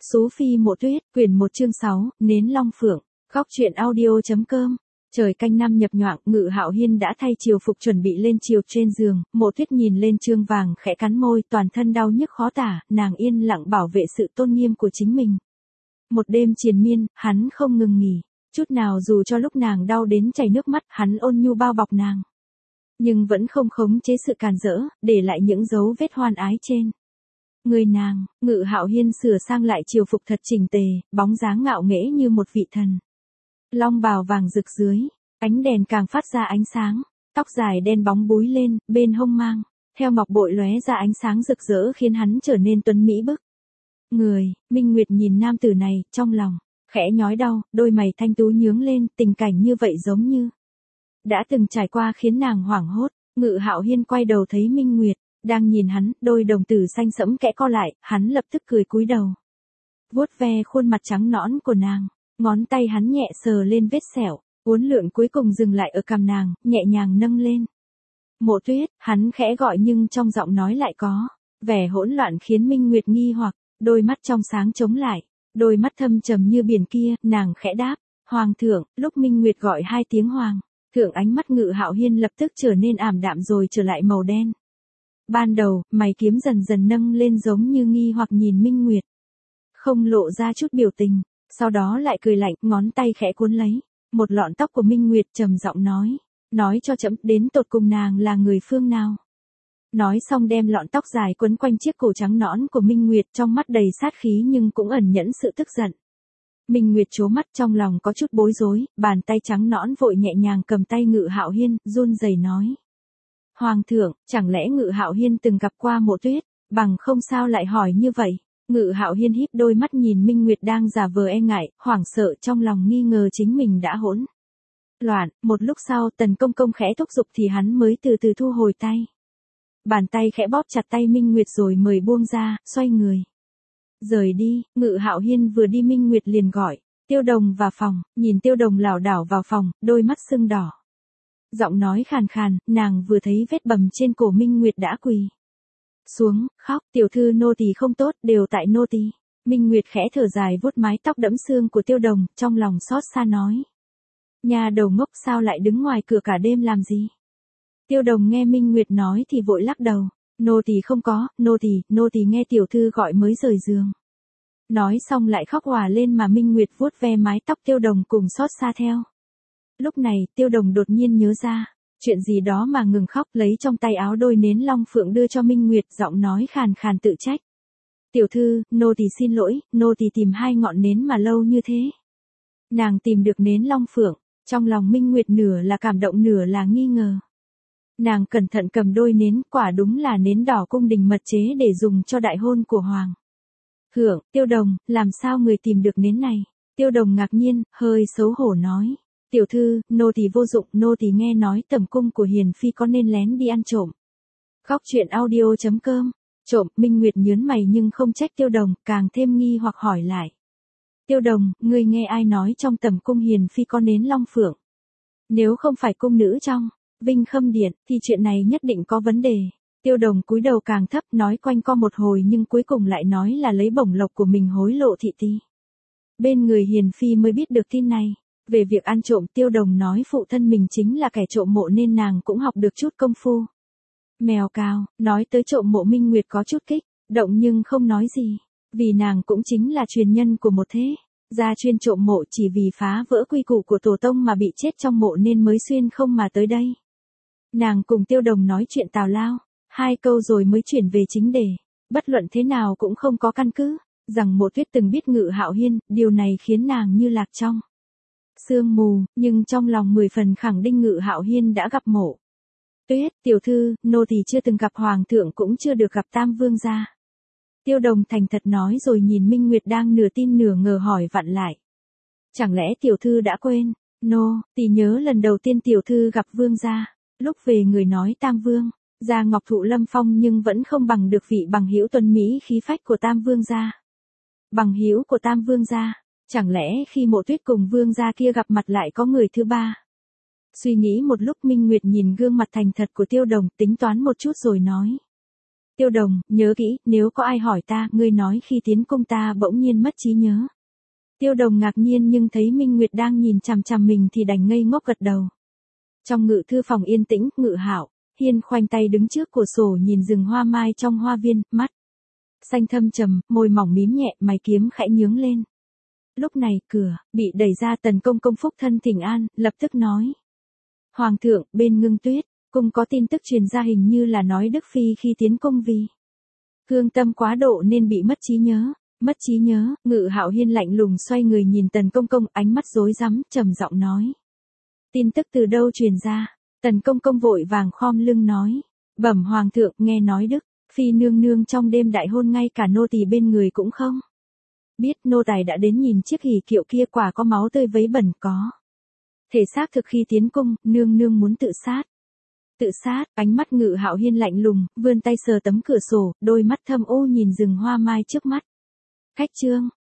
Sú Phi Mộ Tuyết, quyển 1 chương 6, Nến Long Phượng, Góc truyện audio.com. Trời canh năm nhập nhoạng, Ngự Hạo Hiên đã thay triều phục chuẩn bị lên triều trên giường, Mộ Tuyết nhìn lên trương vàng khẽ cắn môi, toàn thân đau nhức khó tả, nàng yên lặng bảo vệ sự tôn nghiêm của chính mình. Một đêm triền miên, hắn không ngừng nghỉ, chút nào dù cho lúc nàng đau đến chảy nước mắt, hắn ôn nhu bao bọc nàng. Nhưng vẫn không khống chế sự càn rỡ, để lại những dấu vết hoan ái trên người nàng. Ngự Hạo Hiên sửa sang lại triều phục thật chỉnh tề, bóng dáng ngạo nghễ như một vị thần. Long bào vàng rực dưới, ánh đèn càng phát ra ánh sáng, tóc dài đen bóng búi lên, bên hông mang theo ngọc bội lóe ra ánh sáng rực rỡ khiến hắn trở nên tuấn mỹ bức người. Minh Nguyệt nhìn nam tử này, trong lòng khẽ nhói đau, đôi mày thanh tú nhướng lên, tình cảnh như vậy giống như đã từng trải qua khiến nàng hoảng hốt. Ngự Hạo Hiên quay đầu thấy Minh Nguyệt đang nhìn hắn, đôi đồng tử xanh sẫm kẽ co lại, hắn lập tức cười cúi đầu, vuốt ve khuôn mặt trắng nõn của nàng, ngón tay hắn nhẹ sờ lên vết sẹo, uốn lượn cuối cùng dừng lại ở cằm nàng, nhẹ nhàng nâng lên. Mộ Tuyết, hắn khẽ gọi nhưng trong giọng nói lại có vẻ hỗn loạn khiến Minh Nguyệt nghi hoặc, đôi mắt trong sáng chống lại, đôi mắt thâm trầm như biển kia, nàng khẽ đáp, Hoàng thượng. Lúc Minh Nguyệt gọi hai tiếng Hoàng thượng, ánh mắt Ngự Hạo Hiên lập tức trở nên ảm đạm rồi trở lại màu đen. Ban đầu, mày kiếm dần dần nâng lên giống như nghi hoặc nhìn Minh Nguyệt, không lộ ra chút biểu tình, sau đó lại cười lạnh, ngón tay khẽ cuốn lấy một lọn tóc của Minh Nguyệt, trầm giọng nói cho trẫm đến tột cùng nàng là người phương nào. Nói xong đem lọn tóc dài quấn quanh chiếc cổ trắng nõn của Minh Nguyệt, trong mắt đầy sát khí nhưng cũng ẩn nhẫn sự tức giận. Minh Nguyệt trố mắt, trong lòng có chút bối rối, bàn tay trắng nõn vội nhẹ nhàng cầm tay Ngự Hạo Hiên, run rẩy nói: Hoàng thượng, chẳng lẽ Ngự Hạo Hiên từng gặp qua Mộ Tuyết, bằng không sao lại hỏi như vậy? Ngự Hạo Hiên híp đôi mắt nhìn Minh Nguyệt đang giả vờ e ngại, hoảng sợ trong lòng nghi ngờ chính mình đã hỗn loạn. Một lúc sau Tần Công Công khẽ thúc giục thì hắn mới từ từ thu hồi tay. Bàn tay khẽ bóp chặt tay Minh Nguyệt rồi mời buông ra, xoay người rời đi. Ngự Hạo Hiên vừa đi Minh Nguyệt liền gọi Tiêu Đồng vào phòng, nhìn Tiêu Đồng lảo đảo vào phòng, đôi mắt sưng đỏ, giọng nói khàn khàn, nàng vừa thấy vết bầm trên cổ Minh Nguyệt đã quỳ xuống, khóc, tiểu thư nô tỳ không tốt, đều tại nô tỳ. Minh Nguyệt khẽ thở dài vuốt mái tóc đẫm sương của Tiêu Đồng, trong lòng xót xa nói: Nhà đầu ngốc, sao lại đứng ngoài cửa cả đêm làm gì? Tiêu Đồng nghe Minh Nguyệt nói thì vội lắc đầu: Nô tỳ không có, nô tỳ nghe tiểu thư gọi mới rời giường. Nói xong lại khóc òa lên mà Minh Nguyệt vuốt ve mái tóc Tiêu Đồng cùng xót xa theo. Lúc này, Tiêu Đồng đột nhiên nhớ ra chuyện gì đó mà ngừng khóc, lấy trong tay áo đôi nến long phượng đưa cho Minh Nguyệt, giọng nói khàn khàn tự trách: Tiểu thư, nô tỳ xin lỗi, nô tỳ tìm hai ngọn nến mà lâu như thế. Nàng tìm được nến long phượng, trong lòng Minh Nguyệt nửa là cảm động nửa là nghi ngờ. Nàng cẩn thận cầm đôi nến, quả đúng là nến đỏ cung đình mật chế để dùng cho đại hôn của Hoàng thượng. Tiêu Đồng, làm sao người tìm được nến này? Tiêu Đồng ngạc nhiên, hơi xấu hổ nói: Tiểu thư, nô tỳ vô dụng, nô tỳ nghe nói tẩm cung của Hiền Phi có nên lén đi ăn trộm. Góc truyện audio.com. Trộm? Minh Nguyệt nhớn mày nhưng không trách Tiêu Đồng, càng thêm nghi hoặc hỏi lại: Tiêu Đồng, ngươi nghe ai nói trong tẩm cung Hiền Phi có nến long phượng? Nếu không phải cung nữ trong Vinh Khâm Điện, thì chuyện này nhất định có vấn đề. Tiêu Đồng cúi đầu càng thấp, nói quanh co một hồi nhưng cuối cùng lại nói là lấy bổng lộc của mình hối lộ thị ti. Bên người Hiền Phi mới biết được tin này. Về việc ăn trộm, Tiêu Đồng nói phụ thân mình chính là kẻ trộm mộ nên nàng cũng học được chút công phu mèo cào. Nói tới trộm mộ, Minh Nguyệt có chút kích động nhưng không nói gì, vì nàng cũng chính là truyền nhân của một thế gia chuyên trộm mộ, chỉ vì phá vỡ quy củ của tổ tông mà bị chết trong mộ nên mới xuyên không mà tới đây. Nàng cùng Tiêu Đồng nói chuyện tào lao hai câu rồi mới chuyển về chính đề. Bất luận thế nào cũng không có căn cứ rằng Mộ Tuyết từng biết Ngự Hạo Hiên, điều này khiến nàng như lạc trong sương mù, nhưng trong lòng 10 phần khẳng định Ngự Hạo Hiên đã gặp Mộ Tuyết. Tiểu thư, nô tỳ chưa từng gặp Hoàng thượng, cũng chưa được gặp Tam Vương gia. Tiêu Đồng thành thật nói rồi nhìn Minh Nguyệt đang nửa tin nửa ngờ hỏi vặn lại: Chẳng lẽ tiểu thư đã quên? Nô tỳ nhớ lần đầu tiên tiểu thư gặp Vương gia, lúc về người nói Tam Vương gia ngọc thụ lâm phong nhưng vẫn không bằng được vị bằng hữu tuấn mỹ khí phách của Tam Vương gia. Bằng hữu của Tam Vương gia? Chẳng lẽ khi Mộ Tuyết cùng Vương gia kia gặp mặt lại có người thứ ba? Suy nghĩ một lúc, Minh Nguyệt nhìn gương mặt thành thật của Tiêu Đồng, tính toán một chút rồi nói: Tiêu Đồng, nhớ kỹ, nếu có ai hỏi ta, ngươi nói khi tiến cung ta bỗng nhiên mất trí nhớ. Tiêu Đồng ngạc nhiên nhưng thấy Minh Nguyệt đang nhìn chằm chằm mình thì đành ngây ngốc gật đầu. Trong ngự thư phòng yên tĩnh, Ngự Hạo Hiên khoanh tay đứng trước cửa sổ nhìn rừng hoa mai trong hoa viên, mắt xanh thâm trầm, môi mỏng mím nhẹ, mày kiếm khẽ nhướng lên. Lúc này, cửa bị đẩy ra, Tần Công Công phúc thân thỉnh an, lập tức nói: Hoàng thượng, bên Ngưng Tuyết cung có tin tức truyền ra, hình như là nói Đức Phi khi tiến cung vì hương tâm quá độ nên bị mất trí nhớ. Mất trí nhớ. Ngự Hạo Hiên lạnh lùng xoay người nhìn Tần Công Công, ánh mắt rối rắm, trầm giọng nói: Tin tức từ đâu truyền ra? Tần Công Công vội vàng khom lưng nói: Bẩm Hoàng thượng, nghe nói Đức Phi nương nương trong đêm đại hôn ngay cả nô tỳ bên người cũng không biết, nô tài đã đến nhìn chiếc hỷ kiệu kia, quả có máu tươi vấy bẩn, có thể xác thực khi tiến cung, nương nương muốn tự sát. Tự sát? Ánh mắt Ngự Hạo Hiên lạnh lùng, vươn tay sờ tấm cửa sổ, đôi mắt thâm u nhìn rừng hoa mai trước mắt. Khách trương,